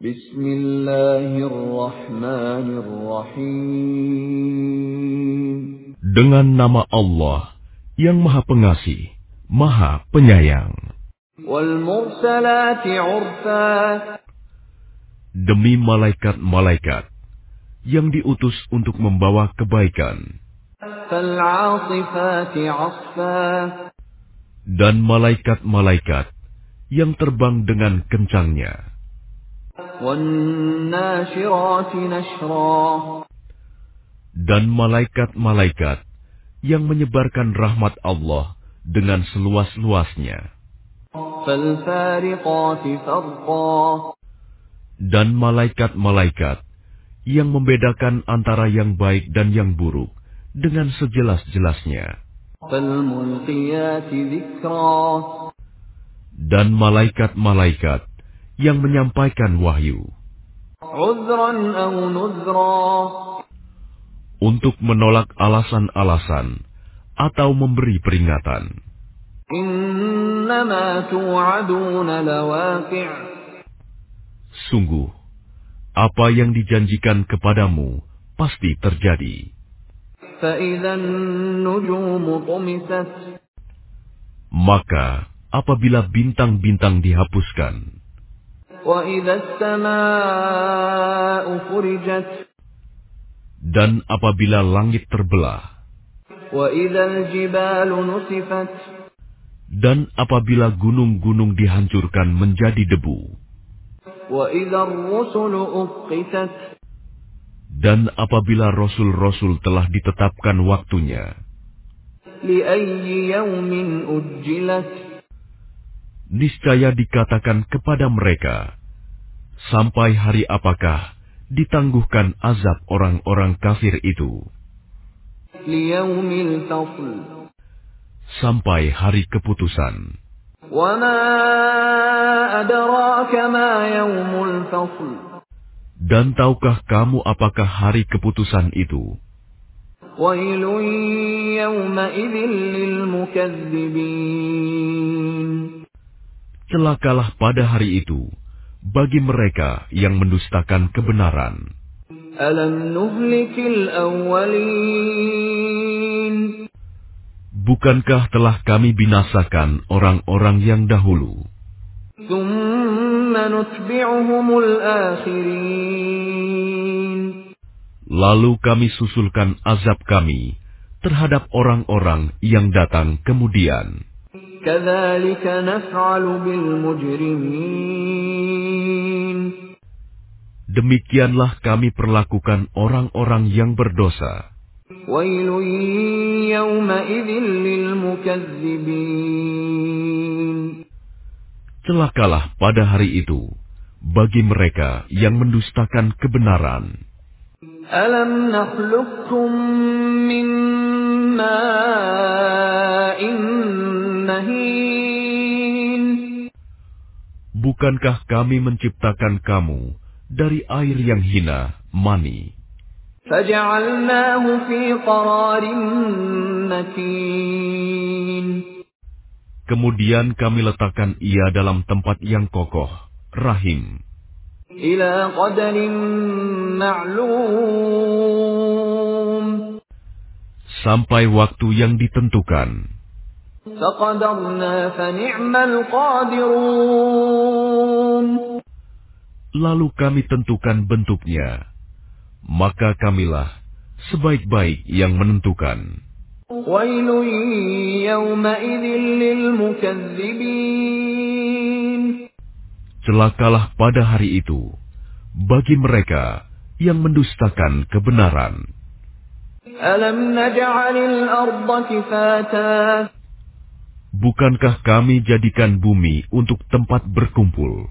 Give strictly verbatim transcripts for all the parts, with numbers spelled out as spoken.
Bismillahirrahmanirrahim. Dengan nama Allah yang Maha Pengasih, Maha Penyayang. Wal mursalati urfa. Demi malaikat-malaikat yang diutus untuk membawa kebaikan. Fal 'asifati 'asfa. Dan malaikat-malaikat yang terbang dengan kencangnya. Wan nashirati nashra. Dan malaikat-malaikat yang menyebarkan rahmat Allah dengan seluas-luasnya. Fal fariqati farqa. Dan malaikat-malaikat yang membedakan antara yang baik dan yang buruk dengan sejelas-jelasnya. Fal mulqiyati dzikra. Dan malaikat-malaikat yang menyampaikan wahyu. Udhran aw nudhra. Untuk menolak alasan-alasan atau memberi peringatan. Innama tu'aduna lawaqi'. Sungguh, apa yang dijanjikan kepadamu pasti terjadi. فَإِذَا النُّجُومُ طُمِسَتْ. Maka, apabila bintang-bintang dihapuskan. وَإِذَا السَّمَاءُ فُرِجَتْ. Dan apabila langit terbelah. وَإِذَا الْجِبَالُ نُسِفَتْ. Dan apabila gunung-gunung dihancurkan menjadi debu. وَإِذَا الرُّسُلُ أُقِّتَتْ. Dan apabila rasul-rasul telah ditetapkan waktunya. لِأَيِّ يَوْمٍ أُجِّلَتْ. Niscaya dikatakan kepada mereka, sampai hari apakah ditangguhkan azab orang-orang kafir itu? لِيَوْمِ الْفَصْلِ. Sampai hari keputusan. وَمَا أَدْرَاكَ مَا يَوْمُ الْفَصْلِ. Dan tahukah kamu apakah hari keputusan itu? وَيْلٌ يَوْمَئِذٍ لِلْمُكَذِّبِينَ. Celakalah pada hari itu bagi mereka yang mendustakan kebenaran. أَلَمْ نُهْلِكِ الْأَوَّلِينَ. Bukankah telah kami binasakan orang-orang yang dahulu? ثُمَّ نُتْبِعُهُمُ الْآخِرِينَ. Lalu kami susulkan azab kami terhadap orang-orang yang datang kemudian. كَذَلِكَ نَفْعَلُ بِالْمُجْرِمِينَ. Demikianlah kami perlakukan orang-orang yang berdosa. وَيْلٌ يَوْمَئِذٍ لِلْمُكَذِّبِينَ. Celakalah pada hari itu bagi mereka yang mendustakan kebenaran. أَلَمْ نَخْلُقكُّم مِّن مَّاءٍ مَّهِينٍ. Bukankah kami menciptakan kamu dari air yang hina, mani? فَجَعَلْنَاهُ فِي قَرَارٍ مَّكِينٍ. Kemudian kami letakkan ia dalam tempat yang kokoh, rahim. إِلَى قَدَرٍ مَّعْلُومٍ. Sampai waktu yang ditentukan. فَقَدَرْنَا فَنِعْمَ الْقَادِرُونَ. Lalu kami tentukan bentuknya. Maka kamilah sebaik-baik yang menentukan. وَيْلٌ يَوْمَئِذٍ لِلْمُكَذِّبِينَ. Celakalah pada hari itu bagi mereka yang mendustakan kebenaran. أَلَمْ نَجْعَلِ الْأَرْضَ كِفَاتًا. Bukankah kami jadikan bumi untuk tempat berkumpul?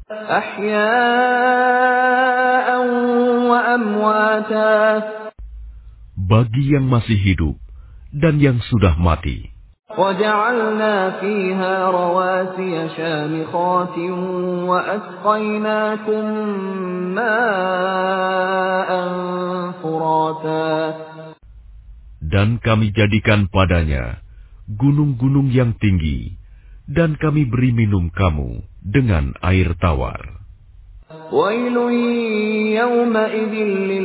أَحْيَاءً وَأَمْوَاتًا. Bagi yang masih hidup dan yang sudah mati. وَجَعَلْنَا فِيهَا رَوَاسِيَ شَامِخَاتٍ وَأَسْقَيْنَاكُم مَّاءً فُرَاتًا. Dan kami jadikan padanya gunung-gunung yang tinggi, dan kami beri minum kamu dengan air tawar. ويل يومئذ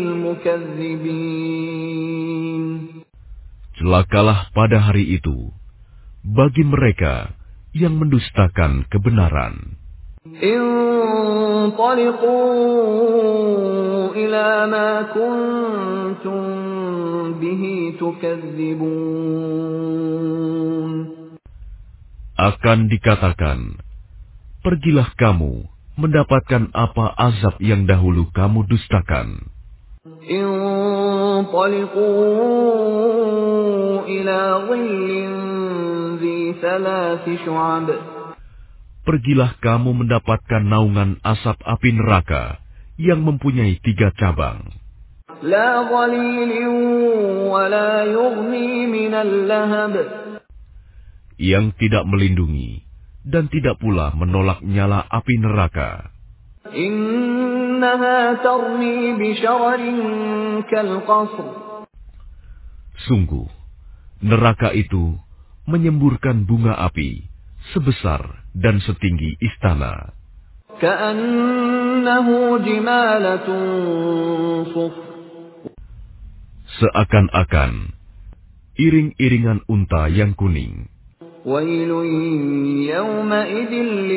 للمكذبين. Celakalah pada hari itu bagi mereka yang mendustakan kebenaran. انطلقوا إلى ما كنتم به تكذبون. Akan dikatakan, pergilah kamu mendapatkan apa azab yang dahulu kamu dustakan. انطلقوا إلى ظل ذي ثلاث شعب. Pergilah kamu mendapatkan naungan asap api neraka yang mempunyai tiga cabang. لا ظليل ولا يغني من اللهب. Yang tidak melindungi dan tidak pula menolak nyala api neraka. إنها ترمي بشرر كالقصر. Sungguh, neraka itu menyemburkan bunga api sebesar dan setinggi istana. كأنه جمالة صفر. Seakan-akan iring-iringan unta yang kuning. ويل يومئذ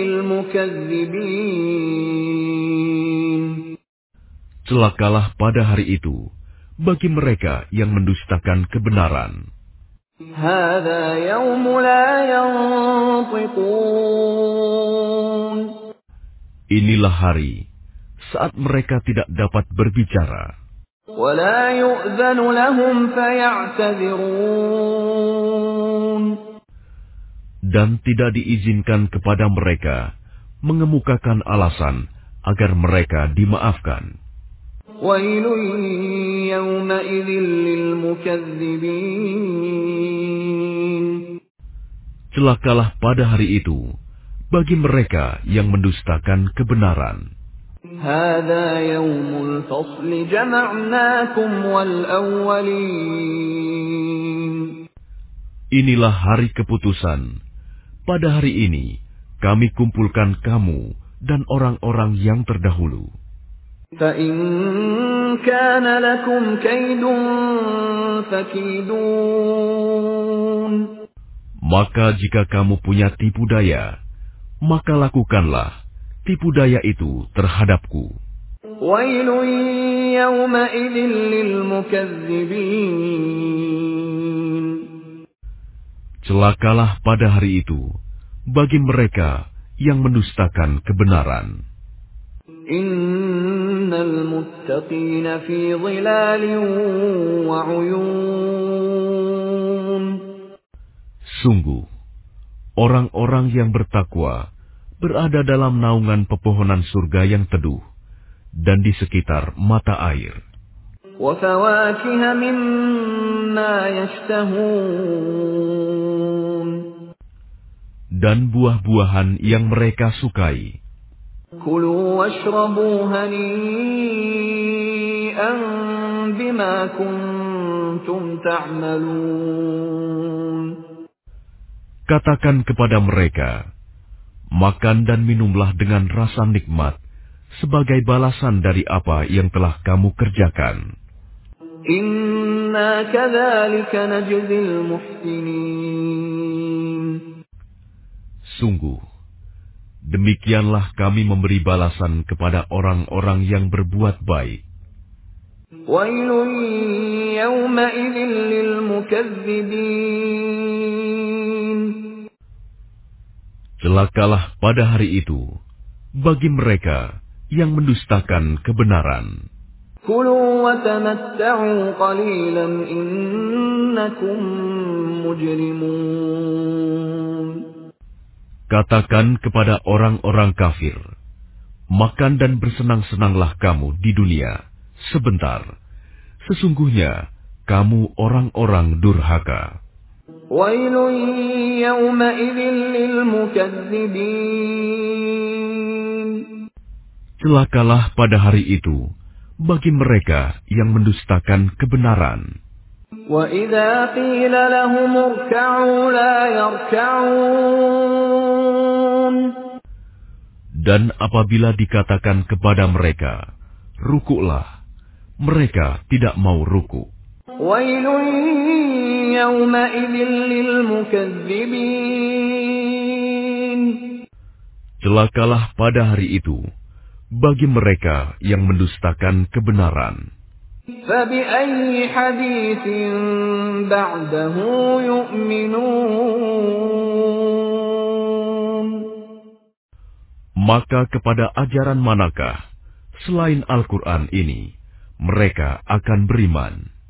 للمكذبين. Celakalah pada hari itu bagi mereka yang mendustakan kebenaran. هذا يوم لا ينطقون. Inilah hari saat mereka tidak dapat berbicara. ولا يؤذن لهم فيعتذرون. Dan tidak diizinkan kepada mereka mengemukakan alasan agar mereka dimaafkan. ويل يومئذ للمكذبين. Celakalah pada hari itu bagi mereka yang mendustakan kebenaran. هذا يوم الفصل جمعناكم والأولين. Inilah hari keputusan. Pada hari ini kami kumpulkan kamu dan orang-orang yang terdahulu. فإن كان لكم كيد فكيدون. Maka jika kamu punya tipu daya, maka lakukanlah tipu daya itu terhadapku. ويل يومئذ للمكذبين. Celakalah pada hari itu bagi mereka yang mendustakan kebenaran. Innal muttaqina fi dhilalin wa 'uyun. Sungguh, orang-orang yang bertakwa berada dalam naungan pepohonan surga yang teduh dan di sekitar mata air. Wa fawakiha mimma yashtahun. Dan buah-buahan yang mereka sukai. Kulu washrabu hani'an bima kuntum ta'malun. Katakan kepada mereka, makan dan minumlah dengan rasa nikmat sebagai balasan dari apa yang telah kamu kerjakan. Inna kadzalika najzil muhsinin. Sungguh, demikianlah kami memberi balasan kepada orang-orang yang berbuat baik. Wailun yawma'idhin lil mukazzibin. Celakalah pada hari itu bagi mereka yang mendustakan kebenaran. Kulu wa tamatta'u qalilan innakum mujrimun. Katakan kepada orang-orang kafir, makan dan bersenang-senanglah kamu di dunia sebentar. Sesungguhnya kamu orang-orang durhaka. Wailun yawma'idhin lil mukazzibin. Celakalah pada hari itu bagi mereka yang mendustakan kebenaran. Wa idza qila lahum irka'u la yarka'un. Dan apabila dikatakan kepada mereka, rukuklah, mereka tidak mau ruku. ويل يومئذ للمكذبين. Celakalah pada hari itu bagi mereka yang mendustakan kebenaran. فبأي حديث بعده يؤمنون. Maka kepada ajaran manakah selain Al-Quran ini mereka akan beriman?